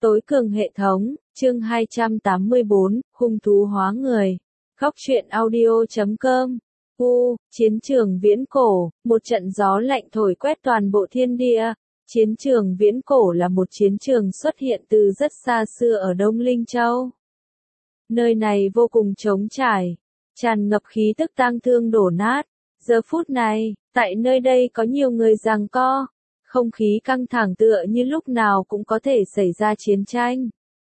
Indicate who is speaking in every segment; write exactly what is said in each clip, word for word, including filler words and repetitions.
Speaker 1: Tối cường hệ thống, chương hai trăm tám mươi bốn, hung thú hóa người. Góc truyện audio chấm com. U, chiến trường viễn cổ, một trận gió lạnh thổi quét toàn bộ thiên địa. Chiến trường viễn cổ là một chiến trường xuất hiện từ rất xa xưa ở Đông Linh Châu. Nơi này vô cùng trống trải, tràn ngập khí tức tang thương đổ nát. Giờ phút này, tại nơi đây có nhiều người giằng co. Không khí căng thẳng tựa như lúc nào cũng có thể xảy ra chiến tranh.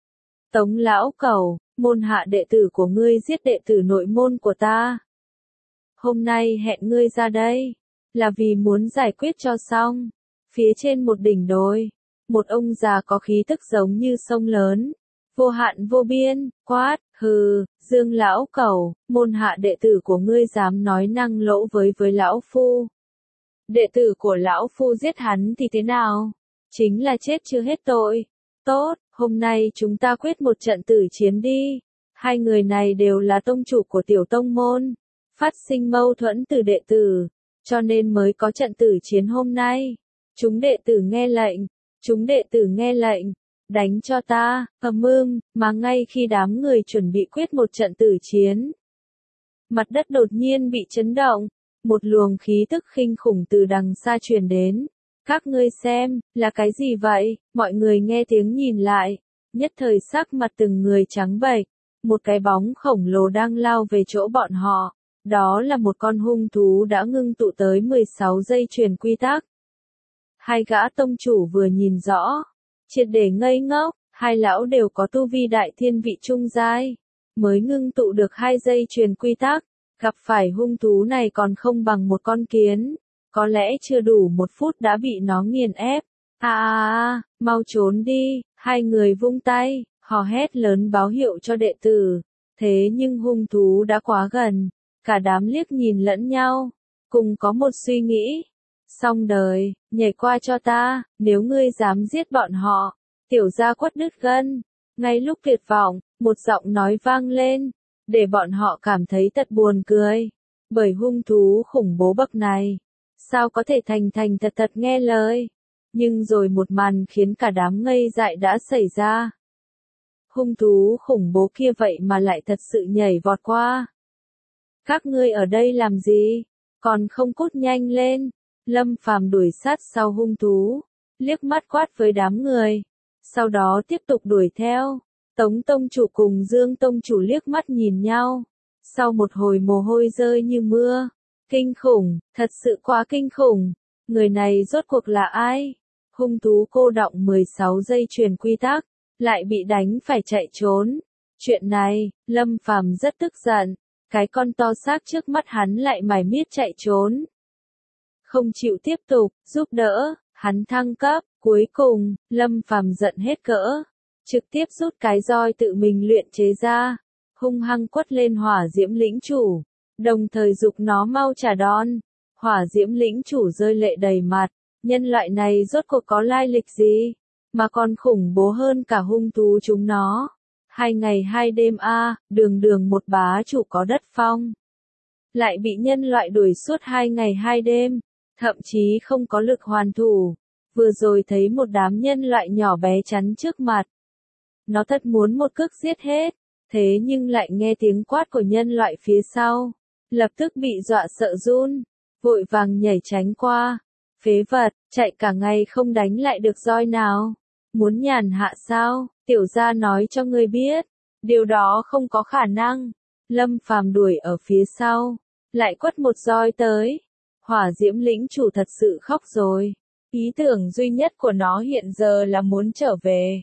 Speaker 1: Tống lão cẩu, môn hạ đệ tử của ngươi giết đệ tử nội môn của ta. Hôm nay hẹn ngươi ra đây, là vì muốn giải quyết cho xong. Phía trên một đỉnh đồi, một ông già có khí tức giống như sông lớn, vô hạn vô biên, quát, hừ, Dương lão cẩu, môn hạ đệ tử của ngươi dám nói năng lỗ với với lão phu. Đệ tử của lão phu giết hắn thì thế nào? Chính là chết chưa hết tội. Tốt, hôm nay chúng ta quyết một trận tử chiến đi. Hai người này đều là tông chủ của tiểu tông môn. Phát sinh mâu thuẫn từ đệ tử, cho nên mới có trận tử chiến hôm nay. Chúng đệ tử nghe lệnh, chúng đệ tử nghe lệnh, đánh cho ta, ầm ưng, mà ngay khi đám người chuẩn bị quyết một trận tử chiến. Mặt đất đột nhiên bị chấn động. Một luồng khí tức khinh khủng từ đằng xa truyền đến. Các ngươi xem, là cái gì vậy? Mọi người nghe tiếng nhìn lại. Nhất thời sắc mặt từng người trắng bệch. Một cái bóng khổng lồ đang lao về chỗ bọn họ. Đó là một con hung thú đã ngưng tụ tới mười sáu dây chuyền quy tắc. Hai gã tông chủ vừa nhìn rõ, triệt để ngây ngốc. Hai lão đều có tu vi đại thiên vị trung giai, mới ngưng tụ được hai dây chuyền quy tắc. Gặp phải hung thú này còn không bằng một con kiến, có lẽ chưa đủ một phút đã bị nó nghiền ép. À à à, mau trốn đi, hai người vung tay, hò hét lớn báo hiệu cho đệ tử. Thế nhưng hung thú đã quá gần, cả đám liếc nhìn lẫn nhau, cùng có một suy nghĩ. Xong đời, nhảy qua cho ta, nếu ngươi dám giết bọn họ, tiểu gia quất đứt gân. Ngay lúc tuyệt vọng, một giọng nói vang lên. Để bọn họ cảm thấy thật buồn cười, bởi hung thú khủng bố bậc này, sao có thể thành thành thật thật nghe lời. Nhưng rồi một màn khiến cả đám ngây dại đã xảy ra. Hung thú khủng bố kia vậy mà lại thật sự nhảy vọt qua. Các ngươi ở đây làm gì? Còn không cút nhanh lên. Lâm Phàm đuổi sát sau hung thú, liếc mắt quát với đám người, sau đó tiếp tục đuổi theo. Tống tông chủ cùng Dương tông chủ liếc mắt nhìn nhau. Sau một hồi mồ hôi rơi như mưa. Kinh khủng, thật sự quá kinh khủng. Người này rốt cuộc là ai? Hung thú cô đọng mười sáu dây chuyền quy tắc, lại bị đánh phải chạy trốn. Chuyện này, Lâm Phàm rất tức giận. Cái con to xác trước mắt hắn lại mải miết chạy trốn. Không chịu tiếp tục, giúp đỡ, hắn thăng cấp. Cuối cùng, Lâm Phàm giận hết cỡ. Trực tiếp rút cái roi tự mình luyện chế ra, hung hăng quất lên hỏa diễm lĩnh chủ, đồng thời giục nó mau trả đòn. Hỏa diễm lĩnh chủ rơi lệ đầy mặt, nhân loại này rốt cuộc có lai lịch gì, mà còn khủng bố hơn cả hung thú chúng nó. Hai ngày hai đêm a, à, đường đường một bá chủ có đất phong, lại bị nhân loại đuổi suốt hai ngày hai đêm, thậm chí không có lực hoàn thủ. Vừa rồi thấy một đám nhân loại nhỏ bé chắn trước mặt. Nó thật muốn một cước giết hết, thế nhưng lại nghe tiếng quát của nhân loại phía sau. Lập tức bị dọa sợ run, vội vàng nhảy tránh qua. Phế vật, chạy cả ngày không đánh lại được roi nào. Muốn nhàn hạ sao, tiểu gia nói cho ngươi biết. Điều đó không có khả năng. Lâm Phàm đuổi ở phía sau, lại quất một roi tới. Hỏa diễm lĩnh chủ thật sự khóc rồi. Ý tưởng duy nhất của nó hiện giờ là muốn trở về.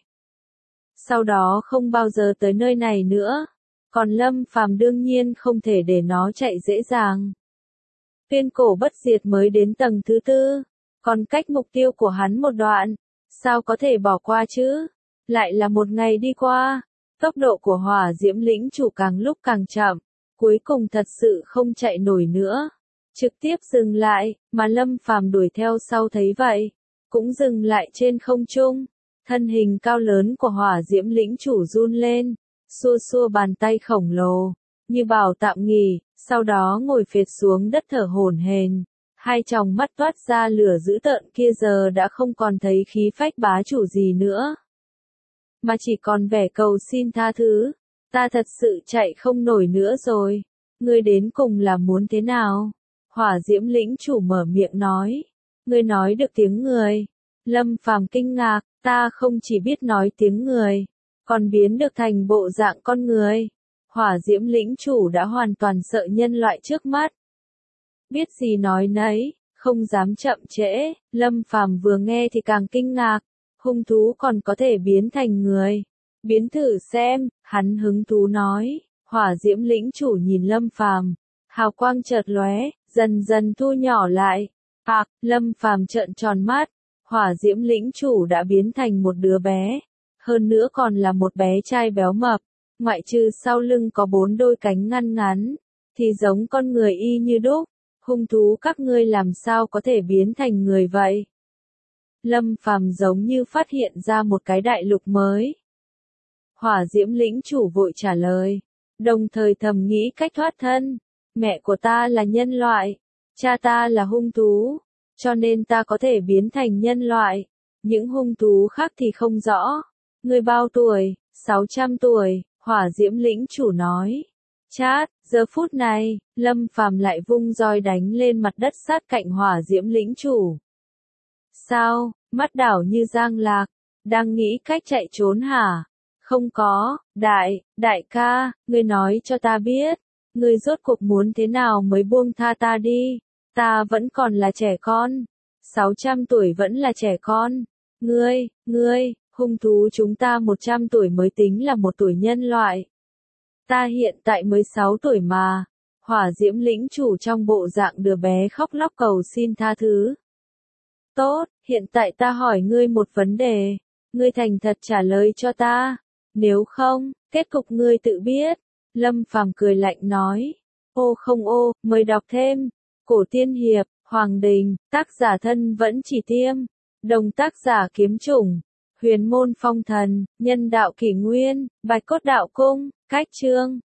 Speaker 1: Sau đó không bao giờ tới nơi này nữa. Còn Lâm Phàm đương nhiên không thể để nó chạy dễ dàng. Tuyên cổ bất diệt mới đến tầng thứ tư, còn cách mục tiêu của hắn một đoạn, sao có thể bỏ qua chứ? Lại là một ngày đi qua, tốc độ của hỏa diễm lĩnh chủ càng lúc càng chậm, cuối cùng thật sự không chạy nổi nữa. Trực tiếp dừng lại, mà Lâm Phàm đuổi theo sau thấy vậy, cũng dừng lại trên không trung. Thân hình cao lớn của hỏa diễm lĩnh chủ run lên, xua xua bàn tay khổng lồ, như bảo tạm nghỉ, sau đó ngồi phệt xuống đất thở hổn hển. Hai tròng mắt toát ra lửa dữ tợn kia giờ đã không còn thấy khí phách bá chủ gì nữa. mà chỉ còn vẻ cầu xin tha thứ. Ta thật sự chạy không nổi nữa rồi. Ngươi đến cùng là muốn thế nào? Hỏa Diễm lĩnh chủ mở miệng nói. Ngươi nói được tiếng người. Lâm Phàm kinh ngạc, ta không chỉ biết nói tiếng người, còn biến được thành bộ dạng con người. Hỏa Diễm lĩnh chủ đã hoàn toàn sợ nhân loại trước mắt. Biết gì nói nấy, không dám chậm trễ. Lâm Phàm vừa nghe thì càng kinh ngạc. Hung thú còn có thể biến thành người. Biến thử xem, hắn hứng thú nói. Hỏa Diễm lĩnh chủ nhìn Lâm Phàm, hào quang chợt lóe, dần dần thu nhỏ lại. Ạc, Lâm Phàm trợn tròn mắt. Hỏa Diễm lĩnh chủ đã biến thành một đứa bé, hơn nữa còn là một bé trai béo mập, ngoại trừ sau lưng có bốn đôi cánh ngăn ngắn, thì giống con người y như đúc. Hung thú các ngươi làm sao có thể biến thành người vậy? Lâm Phàm giống như phát hiện ra một cái đại lục mới. Hỏa Diễm lĩnh chủ vội trả lời, đồng thời thầm nghĩ cách thoát thân. Mẹ của ta là nhân loại, cha ta là hung thú, cho nên ta có thể biến thành nhân loại. Những hung thú khác thì không rõ. Ngươi bao tuổi? sáu trăm tuổi, Hỏa Diễm lĩnh chủ nói. Chát, giờ phút này, Lâm Phàm lại vung roi đánh lên mặt đất sát cạnh Hỏa Diễm lĩnh chủ. Sao, mắt đảo như giang lạc, đang nghĩ cách chạy trốn hả? Không có, đại, đại ca, ngươi nói cho ta biết, ngươi rốt cuộc muốn thế nào mới buông tha ta đi, ta vẫn còn là trẻ con, sáu trăm tuổi vẫn là trẻ con, ngươi, ngươi, hung thú chúng ta một trăm tuổi mới tính là một tuổi nhân loại. Ta hiện tại mới sáu tuổi mà. Hỏa Diễm lĩnh chủ trong bộ dạng đứa bé khóc lóc cầu xin tha thứ. Tốt, hiện tại ta hỏi ngươi một vấn đề, ngươi thành thật trả lời cho ta, nếu không, kết cục ngươi tự biết. Lâm Phàm cười lạnh nói. Ô không ô, mời đọc thêm. Cổ tiên hiệp, Hoàng Đình, tác giả thân vẫn chỉ tiêm, đồng tác giả kiếm chủng, huyền môn phong thần, nhân đạo kỷ nguyên, bạch cốt đạo cung, cách chương.